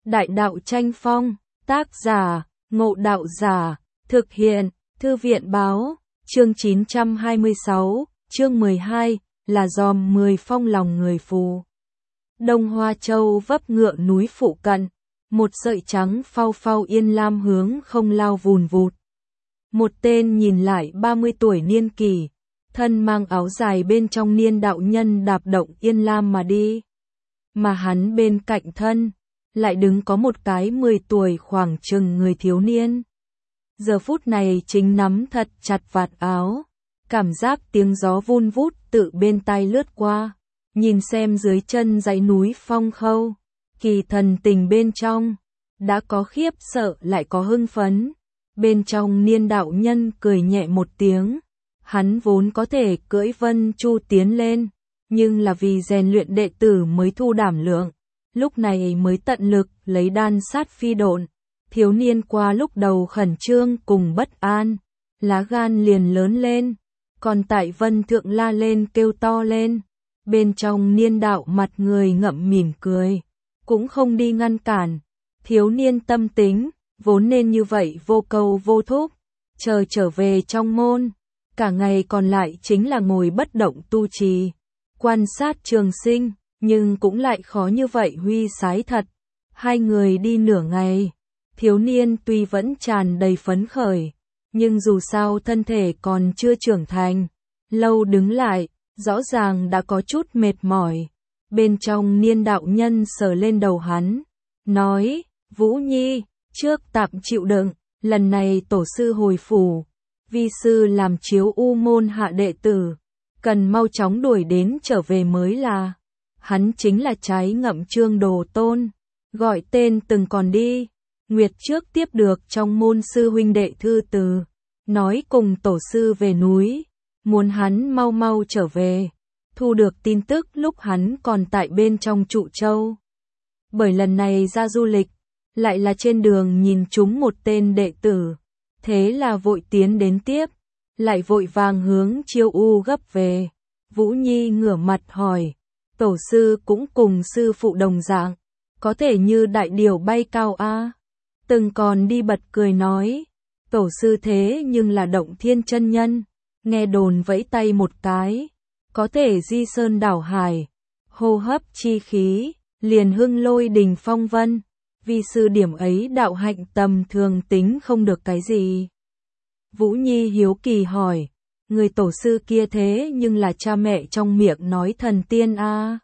Đại đạo tranh phong, tác giả, Ngộ Đạo Giả, thực hiện, Thư viện báo, chương 926, chương 12, là giòm 10 phong lòng người phù. Đông Hoa Châu vấp ngựa núi phụ cận, một sợi trắng phau phau yên lam hướng không lao vùn vụt. Một tên nhìn lại 30 tuổi niên kỷ, thân mang áo dài bên trong niên đạo nhân đạp động yên lam mà đi. Mà hắn bên cạnh thân, lại đứng có một cái 10 tuổi khoảng chừng người thiếu niên. Giờ phút này chính nắm thật chặt vạt áo, cảm giác tiếng gió vun vút tự bên tai lướt qua, nhìn xem dưới chân dãy núi phong khâu, kỳ thần tình bên trong, đã có khiếp sợ lại có hưng phấn. Bên trong niên đạo nhân cười nhẹ một tiếng, hắn vốn có thể cưỡi Vân Chu tiến lên, nhưng là vì rèn luyện đệ tử mới thu đảm lượng, lúc này mới tận lực lấy đan sát phi độn. Thiếu niên qua lúc đầu khẩn trương cùng bất an, lá gan liền lớn lên, còn tại Vân Thượng la lên kêu to lên. Bên trong niên đạo mặt người ngậm mỉm cười, cũng không đi ngăn cản. Thiếu niên tâm tính, vốn nên như vậy vô cầu vô thúc, chờ trở về trong môn, cả ngày còn lại chính là ngồi bất động tu trì, quan sát trường sinh, nhưng cũng lại khó như vậy huy sái thật. Hai người đi nửa ngày, thiếu niên tuy vẫn tràn đầy phấn khởi, nhưng dù sao thân thể còn chưa trưởng thành, lâu đứng lại, rõ ràng đã có chút mệt mỏi. Bên trong niên đạo nhân sờ lên đầu hắn, nói, Vũ Nhi, trước tạm chịu đựng, lần này tổ sư hồi phủ, vi sư làm chiếu u môn hạ đệ tử, cần mau chóng đuổi đến trở về mới là. Hắn chính là trái ngậm Trương Đồ Tôn, gọi tên từng còn đi. Nguyệt trước tiếp được trong môn sư huynh đệ thư từ, nói cùng tổ sư về núi, muốn hắn mau mau trở về. Thu được tin tức lúc hắn còn tại bên trong Trụ Châu. Bởi lần này ra du lịch, lại là trên đường nhìn chúng một tên đệ tử, thế là vội tiến đến tiếp, lại vội vàng hướng Chiêu U gấp về. Vũ Nhi ngửa mặt hỏi, tổ sư cũng cùng sư phụ đồng dạng, có thể như đại điểu bay cao a? Từng còn đi bật cười nói, tổ sư thế nhưng là Động Thiên chân nhân, nghe đồn vẫy tay một cái, có thể di sơn đảo hải, hô hấp chi khí, liền hưng lôi đình phong vân. Vi sư điểm ấy đạo hạnh tầm thường tính không được cái gì. Vũ Nhi hiếu kỳ hỏi, người tổ sư kia thế nhưng là cha mẹ trong miệng nói thần tiên a?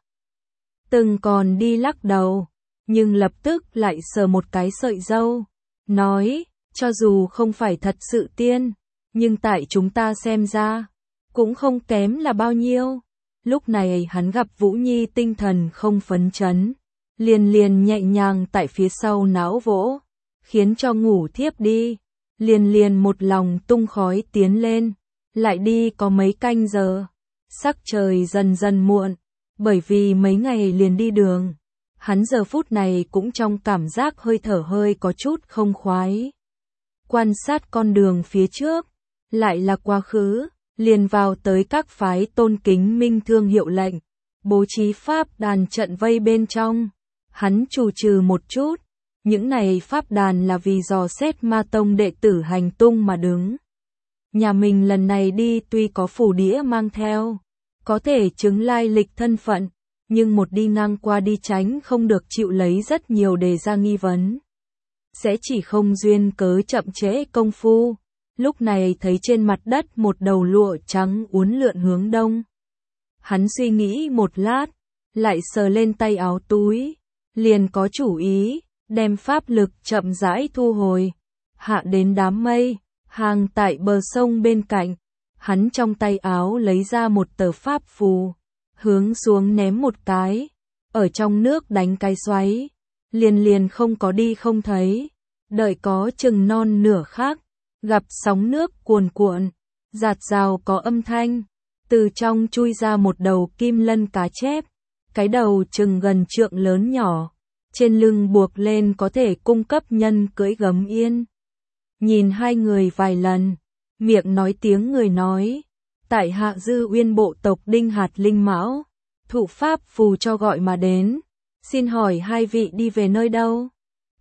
Từng còn đi lắc đầu, nhưng lập tức lại sờ một cái sợi râu, nói, cho dù không phải thật sự tiên, nhưng tại chúng ta xem ra, cũng không kém là bao nhiêu. Lúc này hắn gặp Vũ Nhi tinh thần không phấn chấn, liền nhẹ nhàng tại phía sau não vỗ, khiến cho ngủ thiếp đi, liền một lòng tung khói tiến lên, lại đi có mấy canh giờ, sắc trời dần dần muộn, bởi vì mấy ngày liền đi đường, hắn giờ phút này cũng trong cảm giác hơi thở hơi có chút không khoái. Quan sát con đường phía trước, lại là quá khứ, liền vào tới các phái tôn kính minh thương hiệu lệnh, bố trí pháp đàn trận vây bên trong. Hắn chủ trừ một chút, những này pháp đàn là vì dò xét ma tông đệ tử hành tung mà đứng. Nhà mình lần này đi tuy có phủ đĩa mang theo, có thể chứng lai lịch thân phận, nhưng một đi ngang qua đi tránh không được chịu lấy rất nhiều đề ra nghi vấn. Sẽ chỉ không duyên cớ chậm trễ công phu, lúc này thấy trên mặt đất một đầu lụa trắng uốn lượn hướng đông. Hắn suy nghĩ một lát, lại sờ lên tay áo túi, liền có chủ ý, đem pháp lực chậm rãi thu hồi, hạ đến đám mây, hàng tại bờ sông bên cạnh. Hắn trong tay áo lấy ra một tờ pháp phù, hướng xuống ném một cái, ở trong nước đánh cái xoáy, liền không có đi không thấy. Đợi có chừng non nửa khắc, gặp sóng nước cuồn cuộn, giạt rào có âm thanh, từ trong chui ra một đầu kim lân cá chép, cái đầu chừng gần trượng lớn nhỏ, trên lưng buộc lên có thể cung cấp nhân cưỡi gấm yên. Nhìn hai người vài lần, miệng nói tiếng người nói, tại hạ Dư Uyên bộ tộc Đinh Hạt Linh Mão, thụ pháp phù cho gọi mà đến, xin hỏi hai vị đi về nơi đâu?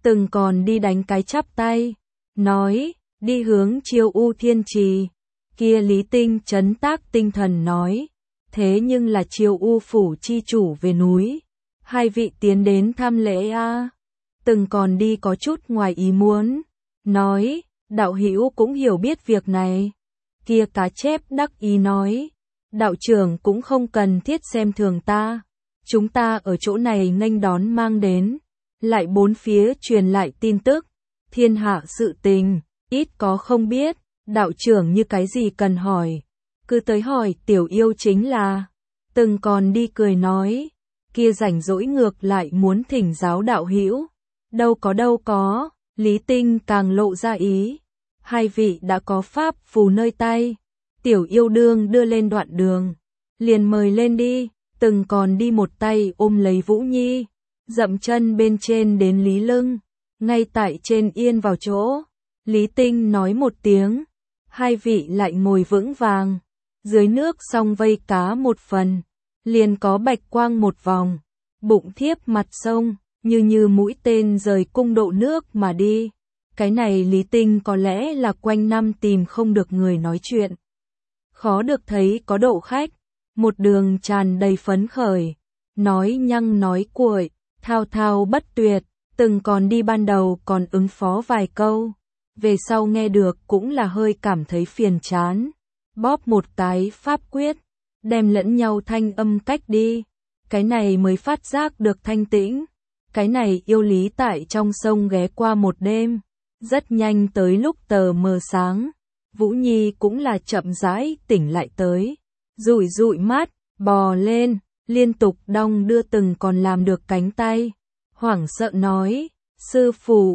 từng còn đi đánh cái chắp tay, nói, đi hướng Chiêu U Thiên Trì. Kia Lý Tinh trấn tác tinh thần nói, thế nhưng là Chiêu U phủ chi chủ về núi, hai vị tiến đến tham lễ a. Từng còn đi có chút ngoài ý muốn, nói, đạo hữu cũng hiểu biết việc này. Kia Cá Chép đắc ý nói, đạo trưởng cũng không cần thiết xem thường ta, chúng ta ở chỗ này nghênh đón mang đến, lại bốn phía truyền lại tin tức, thiên hạ sự tình, ít có không biết, đạo trưởng như cái gì cần hỏi, cứ tới hỏi tiểu yêu chính là. Từng còn đi cười nói, kia rảnh rỗi ngược lại muốn thỉnh giáo đạo hữu, đâu có, Lý Tinh càng lộ ra ý, hai vị đã có pháp phù nơi tay, tiểu yêu đương đưa lên đoạn đường, liền mời lên đi. Từng còn đi một tay ôm lấy Vũ Nhi, dậm chân bên trên đến Lý lưng, ngay tại trên yên vào chỗ. Lý Tinh nói một tiếng, hai vị lại ngồi vững vàng, dưới nước song vây cá một phần, liền có bạch quang một vòng, bụng thiếp mặt sông, như mũi tên rời cung độ nước mà đi. Cái này Lý Tinh có lẽ là quanh năm tìm không được người nói chuyện, khó được thấy có độ khách. Một đường tràn đầy phấn khởi, nói nhăng nói cuội, thao thao bất tuyệt, từng còn đi ban đầu còn ứng phó vài câu, về sau nghe được cũng là hơi cảm thấy phiền chán, bóp một cái pháp quyết, đem lẫn nhau thanh âm cách đi, cái này mới phát giác được thanh tĩnh, cái này yêu Lý tại trong sông ghé qua một đêm, rất nhanh tới lúc tờ mờ sáng, Vũ Nhi cũng là chậm rãi tỉnh lại tới. Rủi rụi mắt, bò lên, liên tục đong đưa từng còn làm được cánh tay. Hoảng sợ nói, sư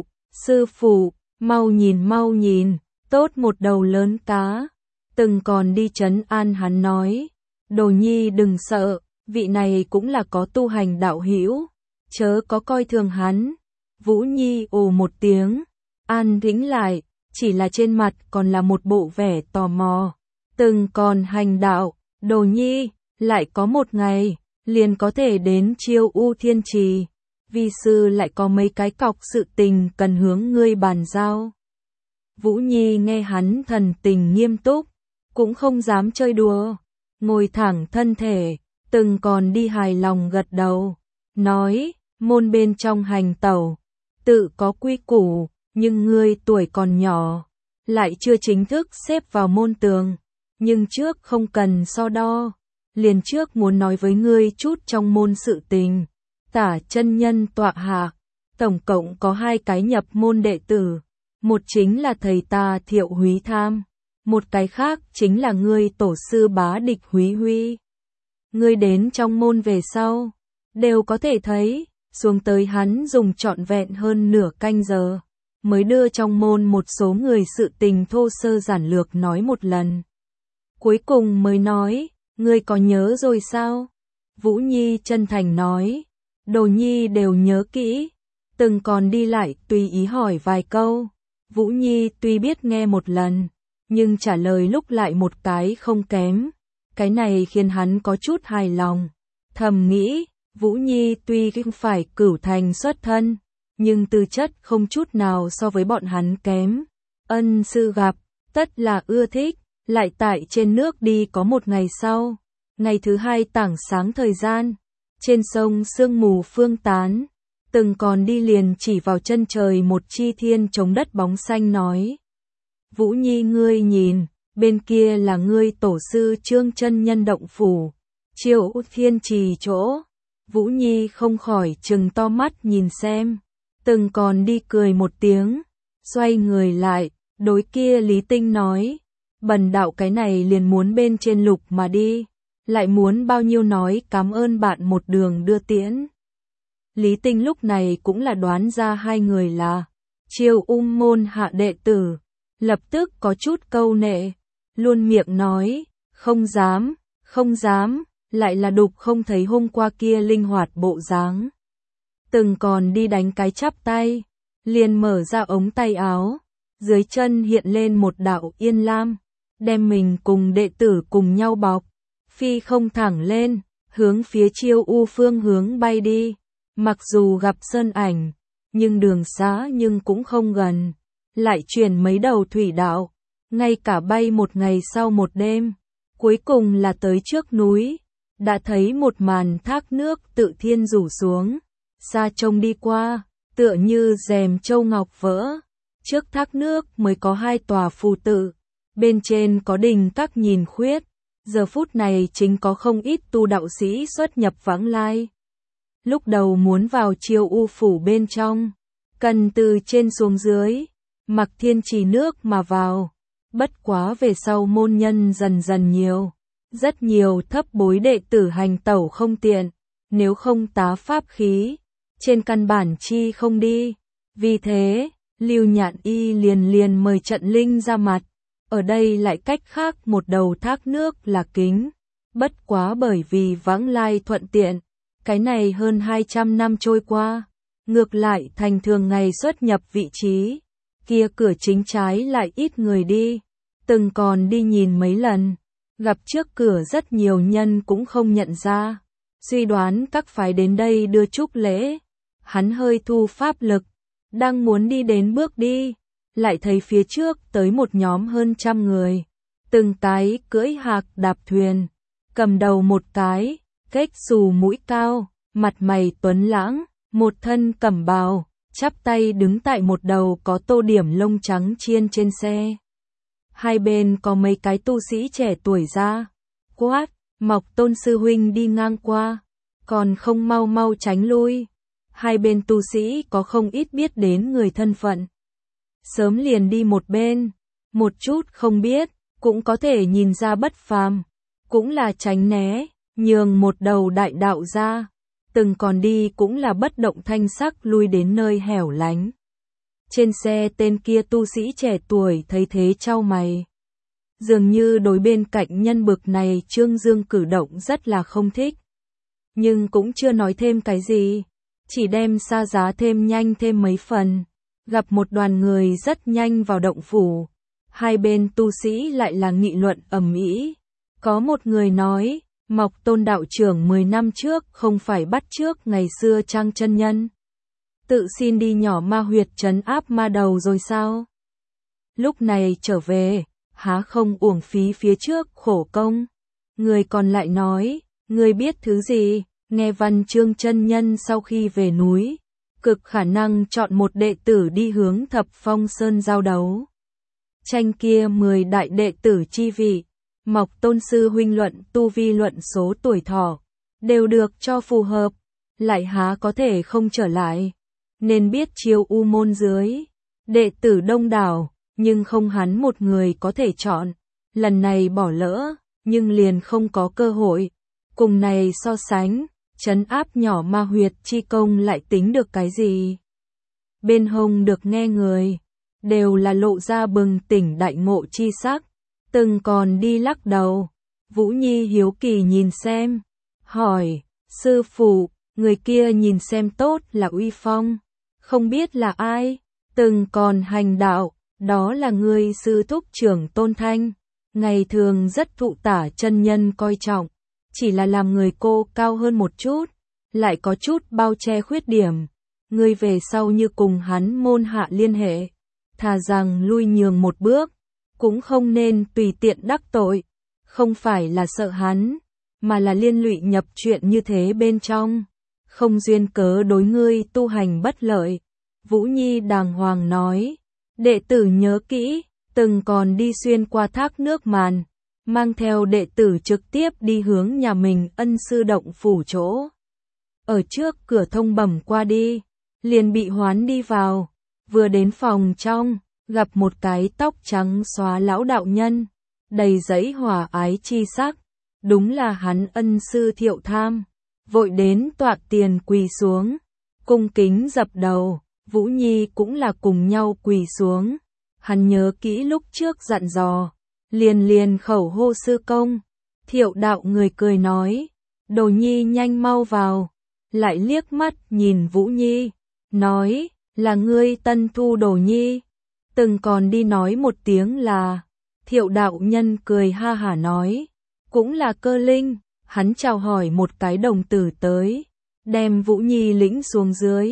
phụ, mau nhìn, tốt một đầu lớn cá. Từng còn đi trấn an hắn nói, Đồ Nhi đừng sợ, vị này cũng là có tu hành đạo hữu, chớ có coi thường hắn. Vũ Nhi ồ một tiếng, an tĩnh lại, chỉ là trên mặt còn là một bộ vẻ tò mò. Từng còn hành đạo. Đồ Nhi, lại có một ngày, liền có thể đến Chiêu U Thiên Trì, vi sư lại có mấy cái cọc sự tình cần hướng ngươi bàn giao. Vũ Nhi nghe hắn thần tình nghiêm túc, cũng không dám chơi đùa, ngồi thẳng thân thể, từng còn đi hài lòng gật đầu, nói, môn bên trong hành tẩu, tự có quy củ, nhưng ngươi tuổi còn nhỏ, lại chưa chính thức xếp vào môn tường. Nhưng trước không cần so đo, liền trước muốn nói với ngươi chút trong môn sự tình. Tả chân nhân tọa hạ, tổng cộng có 2 cái nhập môn đệ tử, một chính là thầy ta Thiệu Húy Tham, một cái khác chính là ngươi tổ sư Bá Địch Húy Huy. Ngươi đến trong môn về sau, đều có thể thấy, xuống tới hắn dùng trọn vẹn hơn nửa canh giờ, mới đưa trong môn một số người sự tình thô sơ giản lược nói một lần. Cuối cùng mới nói, ngươi có nhớ rồi sao? Vũ Nhi chân thành nói, Đồ Nhi đều nhớ kỹ, từng còn đi lại tùy ý hỏi vài câu. Vũ Nhi tuy biết nghe một lần, nhưng trả lời lúc lại một cái không kém. Cái này khiến hắn có chút hài lòng. Thầm nghĩ, Vũ Nhi tuy không phải cửu thành xuất thân, nhưng tư chất không chút nào so với bọn hắn kém. Ân sư gặp, tất là ưa thích. Lại tại trên nước đi có một ngày sau, ngày thứ 2 tảng sáng thời gian, trên sông sương mù phương tán, từng còn đi liền chỉ vào chân trời một chi thiên chống đất bóng xanh nói. Vũ Nhi ngươi nhìn, bên kia là ngươi tổ sư Trương chân nhân động phủ, Chiêu Thiên Trì chỗ. Vũ Nhi không khỏi trừng to mắt nhìn xem, từng còn đi cười một tiếng, xoay người lại, đối kia Lý Tinh nói. Bần đạo cái này liền muốn bên trên lục mà đi, lại muốn bao nhiêu nói cảm ơn bạn một đường đưa tiễn. Lý Tinh lúc này cũng là đoán ra 2 người là Chiêu môn hạ đệ tử, lập tức có chút câu nệ, luôn miệng nói, không dám, lại là đục không thấy hôm qua kia linh hoạt bộ dáng. Từng còn đi đánh cái chắp tay, liền mở ra ống tay áo, dưới chân hiện lên một đạo yên lam, đem mình cùng đệ tử cùng nhau bọc, phi không thẳng lên, hướng phía Chiêu U phương hướng bay đi. Mặc dù gặp sơn ảnh, nhưng đường xá nhưng cũng không gần, lại chuyển mấy đầu thủy đạo, ngay cả bay một ngày sau một đêm, cuối cùng là tới trước núi, đã thấy một màn thác nước tự thiên rủ xuống, xa trông đi qua, tựa như rèm châu ngọc vỡ, trước thác nước mới có 2 tòa phù tự, bên trên có đình các nhìn khuyết, giờ phút này chính có không ít tu đạo sĩ xuất nhập vãng lai. Lúc đầu muốn vào Chiêu U phủ bên trong, cần từ trên xuống dưới, mặc thiên trì nước mà vào, bất quá về sau môn nhân dần dần nhiều, rất nhiều thấp bối đệ tử hành tẩu không tiện, nếu không tá pháp khí, trên căn bản chi không đi, vì thế, Lưu Nhạn Y liền mời Trận Linh ra mặt. Ở đây lại cách khác một đầu thác nước là kính, bất quá bởi vì vãng lai thuận tiện, cái này hơn 200 năm trôi qua, ngược lại thành thường ngày xuất nhập vị trí, kia cửa chính trái lại ít người đi, từng còn đi nhìn mấy lần, gặp trước cửa rất nhiều nhân cũng không nhận ra, suy đoán các phái đến đây đưa chúc lễ, hắn hơi thu pháp lực, đang muốn đi đến bước đi. Lại thấy phía trước tới một nhóm hơn 100 người, từng cái cưỡi hạc đạp thuyền, cầm đầu một cái, kếch xù mũi cao, mặt mày tuấn lãng, một thân cẩm bào, chắp tay đứng tại một đầu có tô điểm lông trắng chiên trên xe. Hai bên có mấy cái tu sĩ trẻ tuổi ra, quát, Mộc Tôn sư huynh đi ngang qua, còn không mau mau tránh lui. Hai bên tu sĩ có không ít biết đến người thân phận. Sớm liền đi một bên, một chút không biết, cũng có thể nhìn ra bất phàm, cũng là tránh né, nhường một đầu đại đạo ra, từng còn đi cũng là bất động thanh sắc lui đến nơi hẻo lánh. Trên xe tên kia tu sĩ trẻ tuổi thấy thế chau mày. Dường như đối bên cạnh nhân bực này Trương Dương cử động rất là không thích. Nhưng cũng chưa nói thêm cái gì, chỉ đem xa giá thêm nhanh thêm mấy phần. Gặp một đoàn người rất nhanh vào động phủ, hai bên tu sĩ lại là nghị luận ầm ĩ. Có một người nói, Mộc Tôn đạo trưởng 10 năm trước không phải bắt chước ngày xưa Trang chân nhân. Tự xin đi nhỏ ma huyệt trấn áp ma đầu rồi sao? Lúc này trở về, há không uổng phí phía trước khổ công. Người còn lại nói, người biết thứ gì, nghe văn Trương chân nhân sau khi về núi. Cực khả năng chọn một đệ tử đi hướng Thập Phong Sơn giao đấu. Tranh kia 10 đại đệ tử chi vị, Mộc Tôn sư huynh luận tu vi luận số tuổi thọ, đều được cho phù hợp, lại há có thể không trở lại. Nên biết Chiêu U môn dưới, đệ tử đông đảo, nhưng không hắn một người có thể chọn. Lần này bỏ lỡ, nhưng liền không có cơ hội. Cùng này so sánh, trấn áp nhỏ ma huyệt chi công lại tính được cái gì? Bên hông được nghe người, đều là lộ ra bừng tỉnh đại ngộ chi sắc, từng còn đi lắc đầu. Vũ Nhi hiếu kỳ nhìn xem, hỏi, sư phụ, người kia nhìn xem tốt là uy phong, không biết là ai, từng còn hành đạo, đó là người sư thúc trưởng Tôn Thanh, ngày thường rất thụ tả chân nhân coi trọng. Chỉ là làm người cô cao hơn một chút, lại có chút bao che khuyết điểm. Người về sau như cùng hắn môn hạ liên hệ, thà rằng lui nhường một bước, cũng không nên tùy tiện đắc tội. Không phải là sợ hắn, mà là liên lụy nhập chuyện như thế bên trong. Không duyên cớ đối ngươi tu hành bất lợi. Vũ Nhi đàng hoàng nói, đệ tử nhớ kỹ, từng còn đi xuyên qua thác nước màn. Mang theo đệ tử trực tiếp đi hướng nhà mình ân sư động phủ chỗ. Ở trước cửa thông bẩm qua đi, liền bị hoán đi vào. Vừa đến phòng trong, gặp một cái tóc trắng xóa lão đạo nhân, đầy giấy hòa ái chi sắc. Đúng là hắn ân sư Thiệu Tham. Vội đến tọa tiền quỳ xuống, cung kính dập đầu. Vũ Nhi cũng là cùng nhau quỳ xuống. Hắn nhớ kỹ lúc trước dặn dò. Liền khẩu hô sư công. Thiệu đạo người cười nói, Đồ Nhi nhanh mau vào. Lại liếc mắt nhìn Vũ Nhi, nói, là ngươi tân thu Đồ Nhi. Từng còn đi nói một tiếng là, Thiệu đạo nhân cười ha hả nói, cũng là Cơ Linh. Hắn chào hỏi một cái đồng tử tới, đem Vũ Nhi lĩnh xuống dưới.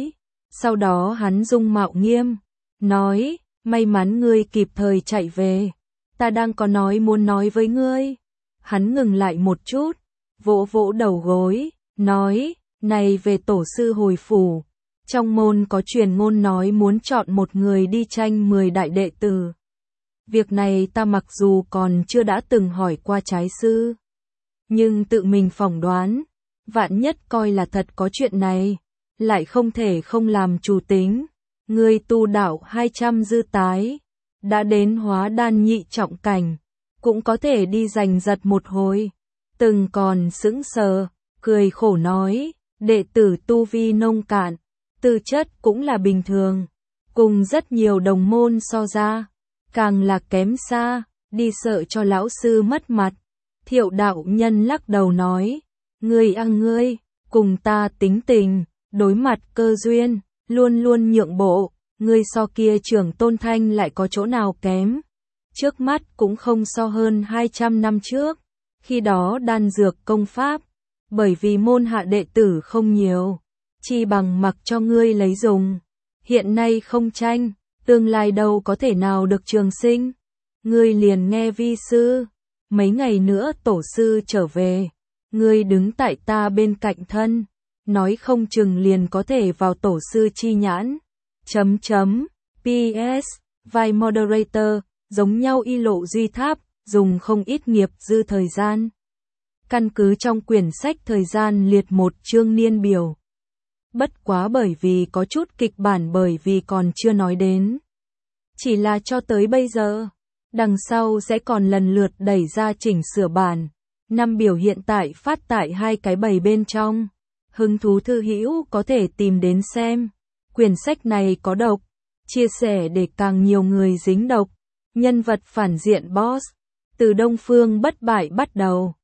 Sau đó hắn dung mạo nghiêm, nói, may mắn ngươi kịp thời chạy về, ta đang có nói muốn nói với ngươi. Hắn ngừng lại một chút, vỗ vỗ đầu gối, nói, này về tổ sư hồi phủ, trong môn có truyền ngôn nói muốn chọn một người đi tranh 10 đại đệ tử. Việc này ta mặc dù còn chưa đã từng hỏi qua trái sư, nhưng tự mình phỏng đoán, vạn nhất coi là thật có chuyện này, lại không thể không làm chủ tính. Ngươi tu đạo 200 dư tái, đã đến hóa đan nhị trọng cảnh, cũng có thể đi giành giật một hồi. Từng còn sững sờ, cười khổ nói, đệ tử tu vi nông cạn, tư chất cũng là bình thường, cùng rất nhiều đồng môn so ra, càng là kém xa, đi sợ cho lão sư mất mặt. Thiệu đạo nhân lắc đầu nói, ngươi, cùng ta tính tình, đối mặt cơ duyên, luôn luôn nhượng bộ, ngươi so kia trưởng Tôn Thanh lại có chỗ nào kém. Trước mắt cũng không so hơn 200 năm trước, khi đó đan dược công pháp, bởi vì môn hạ đệ tử không nhiều, chi bằng mặc cho ngươi lấy dùng. Hiện nay không tranh, tương lai đâu có thể nào được trường sinh. Ngươi liền nghe vi sư, mấy ngày nữa tổ sư trở về, ngươi đứng tại ta bên cạnh thân, nói không chừng liền có thể vào tổ sư chi nhãn. PS, vai moderator, giống nhau y lộ duy tháp, dùng không ít nghiệp dư thời gian. Căn cứ trong quyển sách thời gian liệt một chương niên biểu. Bất quá bởi vì có chút kịch bản bởi vì còn chưa nói đến. Chỉ là cho tới bây giờ, đằng sau sẽ còn lần lượt đẩy ra chỉnh sửa bản. Năm biểu hiện tại phát tại 2 cái bầy bên trong. Hứng thú thư hữu có thể tìm đến xem. Quyển sách này có độc, chia sẻ để càng nhiều người dính độc. Nhân vật phản diện boss, từ Đông Phương bất bại bắt đầu.